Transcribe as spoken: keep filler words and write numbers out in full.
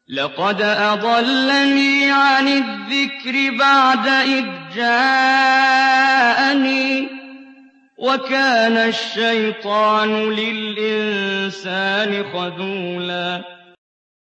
لَّقَدْ أَضَلَّنِي عَنِ الذِّكْرِ بَعْدَ إِذْ جَاءَنِي ۚ وَكَانَ الشَّيْطَانُ لِلْإِنسَانِ خَذُولًا